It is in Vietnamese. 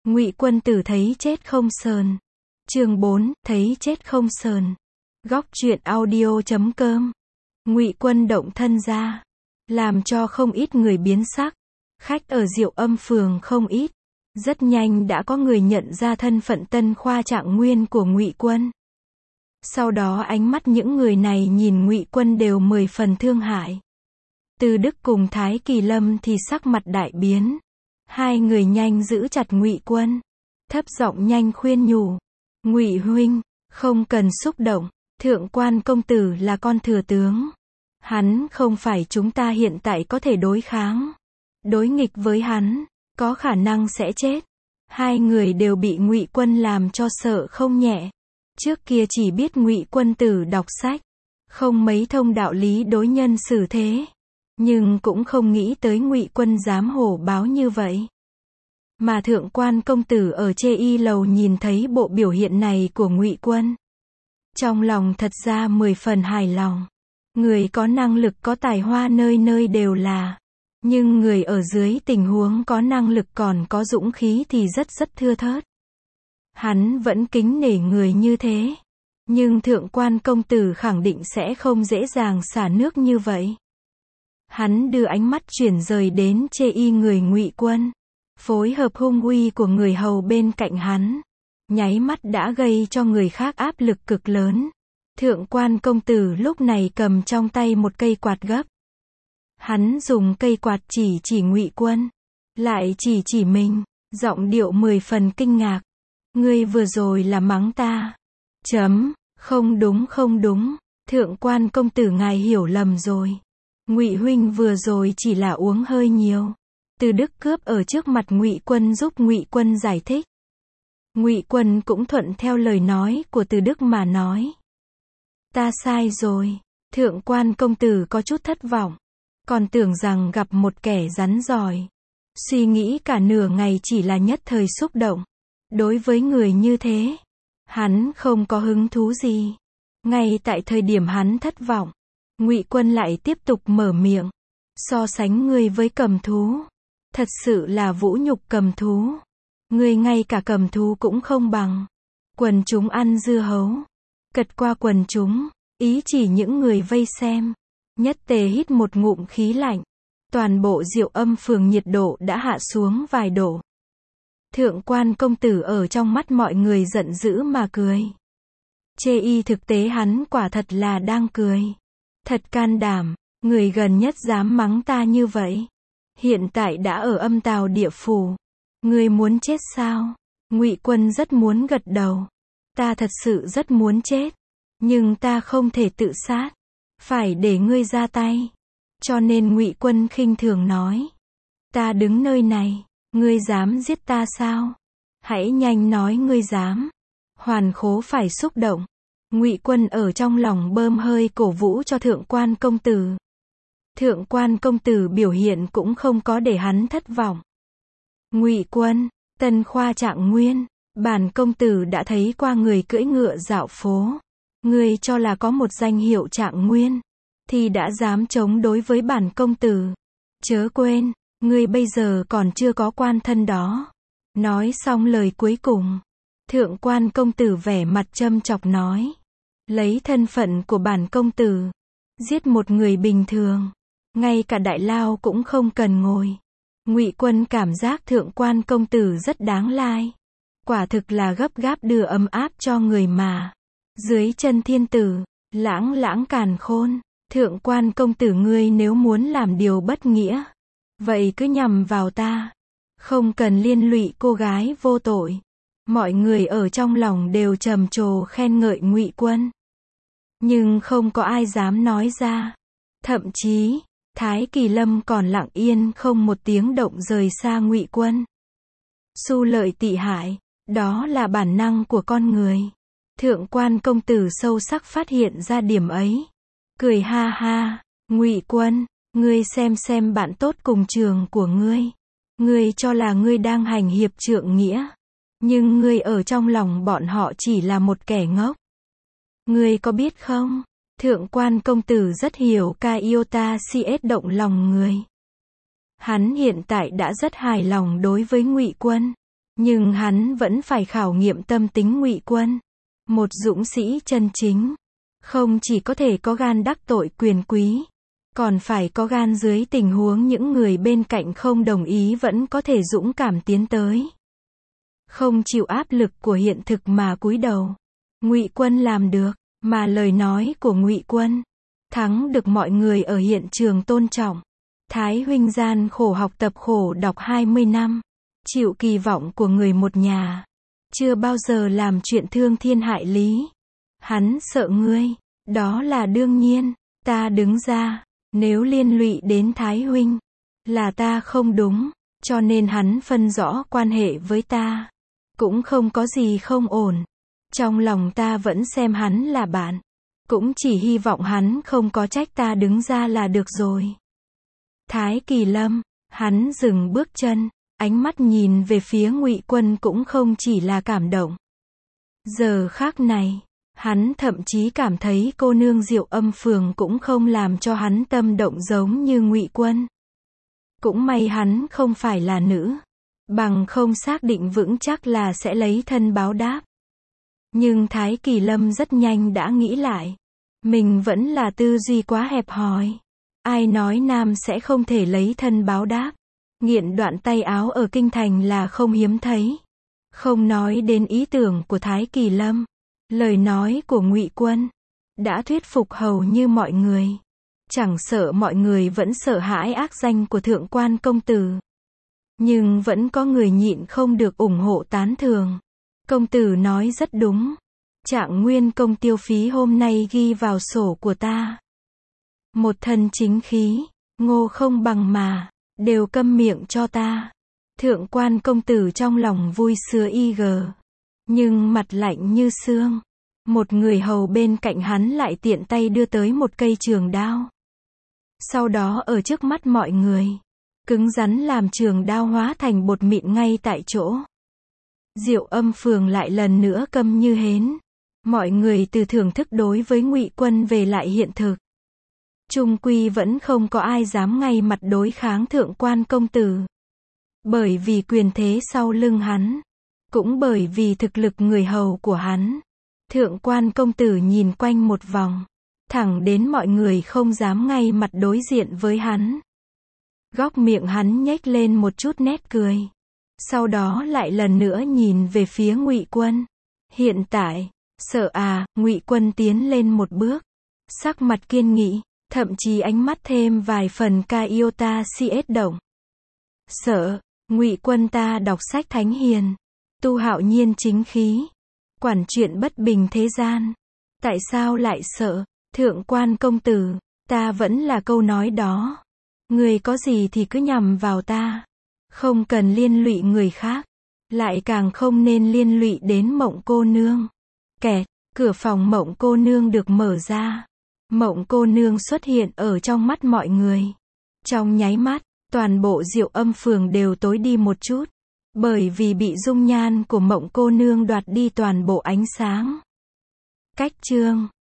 Ngụy Quân Tử thấy chết không sờn. Chương 4, thấy chết không sờn. Góc truyện audio.com. Ngụy Quân động thân ra, làm cho không ít người biến sắc. Khách ở Diệu Âm phường không ít. Rất nhanh đã có người nhận ra thân phận Tân Khoa Trạng Nguyên của Ngụy Quân. Sau đó ánh mắt những người này nhìn Ngụy Quân đều 10 phần thương hại. Từ Đức cùng Thái Kỳ Lâm thì sắc mặt đại biến. Hai người nhanh giữ chặt Ngụy Quân, thấp giọng nhanh khuyên nhủ. Ngụy huynh, không cần xúc động, Thượng Quan công tử là con thừa tướng. Hắn không phải chúng ta hiện tại có thể đối kháng. Đối nghịch với hắn, có khả năng sẽ chết. Hai người đều bị Ngụy Quân làm cho sợ không nhẹ. Trước kia chỉ biết Ngụy Quân Tử đọc sách, không mấy thông đạo lý đối nhân xử thế. Nhưng cũng không nghĩ tới Ngụy Quân dám hổ báo như vậy. Mà Thượng Quan công tử ở Chê Y lầu nhìn thấy bộ biểu hiện này của Ngụy Quân, trong lòng thật ra 10 phần hài lòng. Người có năng lực có tài hoa nơi nơi đều là. Nhưng người ở dưới tình huống có năng lực còn có dũng khí thì rất thưa thớt. Hắn vẫn kính nể người như thế. Nhưng Thượng Quan công tử khẳng định sẽ không dễ dàng xả nước như vậy. Hắn đưa ánh mắt chuyển rời đến Chê Y người Ngụy Quân, phối hợp hung uy của người hầu bên cạnh hắn, nháy mắt đã gây cho người khác áp lực cực lớn. Thượng Quan công tử lúc này cầm trong tay một cây quạt gấp. Hắn dùng cây quạt chỉ Ngụy Quân, lại chỉ mình, giọng điệu 10 phần kinh ngạc. Ngươi vừa rồi là mắng ta. Không đúng, Thượng Quan công tử ngài hiểu lầm rồi. Ngụy huynh vừa rồi chỉ là uống hơi nhiều. Từ Đức cướp ở trước mặt Ngụy Quân giúp Ngụy Quân giải thích. Ngụy Quân cũng thuận theo lời nói của Từ Đức mà nói. Ta sai rồi. Thượng Quan công tử có chút thất vọng. Còn tưởng rằng gặp một kẻ rắn giỏi. Suy nghĩ cả nửa ngày chỉ là nhất thời xúc động. Đối với người như thế, hắn không có hứng thú gì. Ngay tại thời điểm hắn thất vọng, Ngụy Quân lại tiếp tục mở miệng. So sánh ngươi với cầm thú, thật sự là vũ nhục cầm thú. Ngươi ngay cả cầm thú cũng không bằng. Quần chúng ăn dưa hấu. Cật qua quần chúng, ý chỉ những người vây xem. Nhất Tề hít một ngụm khí lạnh. Toàn bộ Diệu Âm phường nhiệt độ đã hạ xuống vài độ. Thượng Quan công tử ở trong mắt mọi người giận dữ mà cười. Chê Y thực tế hắn quả thật là đang cười. Thật can đảm, người gần nhất dám mắng ta như vậy. Hiện tại đã ở Âm Tào địa phủ. Ngươi muốn chết sao? Ngụy Quân rất muốn gật đầu. Ta thật sự rất muốn chết. Nhưng ta không thể tự sát. Phải để ngươi ra tay. Cho nên Ngụy Quân khinh thường nói. Ta đứng nơi này, ngươi dám giết ta sao? Hãy nhanh nói ngươi dám. Hoàn Khố phải xúc động. Ngụy Quân ở trong lòng bơm hơi cổ vũ cho Thượng Quan công tử. Thượng Quan công tử biểu hiện cũng không có để hắn thất vọng. Ngụy Quân, Tân Khoa Trạng Nguyên, bản công tử đã thấy qua người cưỡi ngựa dạo phố. Ngươi cho là có một danh hiệu Trạng Nguyên, thì đã dám chống đối với bản công tử. Chớ quên, ngươi bây giờ còn chưa có quan thân đó. Nói xong lời cuối cùng, Thượng Quan công tử vẻ mặt châm chọc nói. Lấy thân phận của bản công tử, giết một người bình thường, ngay cả đại lao cũng không cần ngồi. Ngụy Quân cảm giác Thượng Quan công tử rất đáng lai. Quả thực là gấp gáp đưa ấm áp cho người mà. Dưới chân thiên tử, lãng càn khôn. Thượng Quan công tử ngươi nếu muốn làm điều bất nghĩa, vậy cứ nhằm vào ta. Không cần liên lụy cô gái vô tội. Mọi người ở trong lòng đều trầm trồ khen ngợi Ngụy Quân. Nhưng không có ai dám nói ra. Thậm chí, Thái Kỳ Lâm còn lặng yên không một tiếng động rời xa Ngụy Quân. Xu lợi tị hại, đó là bản năng của con người. Thượng Quan công tử sâu sắc phát hiện ra điểm ấy. Cười ha ha, Ngụy Quân, ngươi xem bạn tốt cùng trường của ngươi. Ngươi cho là ngươi đang hành hiệp trượng nghĩa. Nhưng ngươi ở trong lòng bọn họ chỉ là một kẻ ngốc. Ngươi có biết không? Thượng Quan công tử rất hiểu Iota CS động lòng người. Hắn hiện tại đã rất hài lòng đối với Ngụy Quân. Nhưng hắn vẫn phải khảo nghiệm tâm tính Ngụy Quân. Một dũng sĩ chân chính, không chỉ có thể có gan đắc tội quyền quý, còn phải có gan dưới tình huống những người bên cạnh không đồng ý vẫn có thể dũng cảm tiến tới. Không chịu áp lực của hiện thực mà cúi đầu. Ngụy Quân làm được, mà lời nói của Ngụy Quân thắng được mọi người ở hiện trường tôn trọng. Thái huynh gian khổ học tập khổ đọc 20 năm, chịu kỳ vọng của người một nhà, chưa bao giờ làm chuyện thương thiên hại lý. Hắn sợ ngươi, đó là đương nhiên. Ta đứng ra, nếu liên lụy đến Thái huynh, là ta không đúng, cho nên hắn phân rõ quan hệ với ta. Cũng không có gì không ổn. Trong lòng ta vẫn xem hắn là bạn. Cũng chỉ hy vọng hắn không có trách ta đứng ra là được rồi. Thái Kỳ Lâm, hắn dừng bước chân, ánh mắt nhìn về phía Ngụy Quân cũng không chỉ là cảm động. Giờ khắc này, hắn thậm chí cảm thấy cô nương Diệu Âm Phường cũng không làm cho hắn tâm động giống như Ngụy Quân. Cũng may hắn không phải là nữ, bằng không xác định vững chắc là sẽ lấy thân báo đáp. Nhưng Thái Kỳ Lâm rất nhanh đã nghĩ lại. Mình vẫn là tư duy quá hẹp hòi. Ai nói nam sẽ không thể lấy thân báo đáp. Nghiện đoạn tay áo ở kinh thành là không hiếm thấy. Không nói đến ý tưởng của Thái Kỳ Lâm, lời nói của Ngụy Quân đã thuyết phục hầu như mọi người. Chẳng sợ mọi người vẫn sợ hãi ác danh của thượng quan công tử, nhưng vẫn có người nhịn không được ủng hộ tán thưởng. Công tử nói rất đúng. Trạng nguyên công tiêu phí hôm nay ghi vào sổ của ta. Một thân chính khí, ngô không bằng mà, đều câm miệng cho ta. Thượng quan công tử trong lòng vui sướng nhưng mặt lạnh như xương. Một người hầu bên cạnh hắn lại tiện tay đưa tới một cây trường đao. Sau đó ở trước mắt mọi người, cứng rắn làm trường đao hóa thành bột mịn ngay tại chỗ. Diệu Âm Phường lại lần nữa câm như hến. Mọi người từ thưởng thức đối với Ngụy Quân về lại hiện thực. Chung quy vẫn không có ai dám ngay mặt đối kháng thượng quan công tử. Bởi vì quyền thế sau lưng hắn, cũng bởi vì thực lực người hầu của hắn. Thượng quan công tử nhìn quanh một vòng, thẳng đến mọi người không dám ngay mặt đối diện với hắn. Góc miệng hắn nhếch lên một chút nét cười. Sau đó lại lần nữa nhìn về phía Ngụy Quân. Hiện tại, sợ à, Ngụy Quân tiến lên một bước, sắc mặt kiên nghị, thậm chí ánh mắt thêm vài phần Iota CS động. Sợ, Ngụy Quân ta đọc sách thánh hiền, tu hạo nhiên chính khí, quản chuyện bất bình thế gian. Tại sao lại sợ? Thượng quan công tử, ta vẫn là câu nói đó. Người có gì thì cứ nhằm vào ta. Không cần liên lụy người khác. Lại càng không nên liên lụy đến Mộng cô nương. Kẹt, cửa phòng Mộng cô nương được mở ra. Mộng cô nương xuất hiện ở trong mắt mọi người. Trong nháy mắt, toàn bộ Diệu Âm Phường đều tối đi một chút. Bởi vì bị dung nhan của Mộng cô nương đoạt đi toàn bộ ánh sáng. Cách chương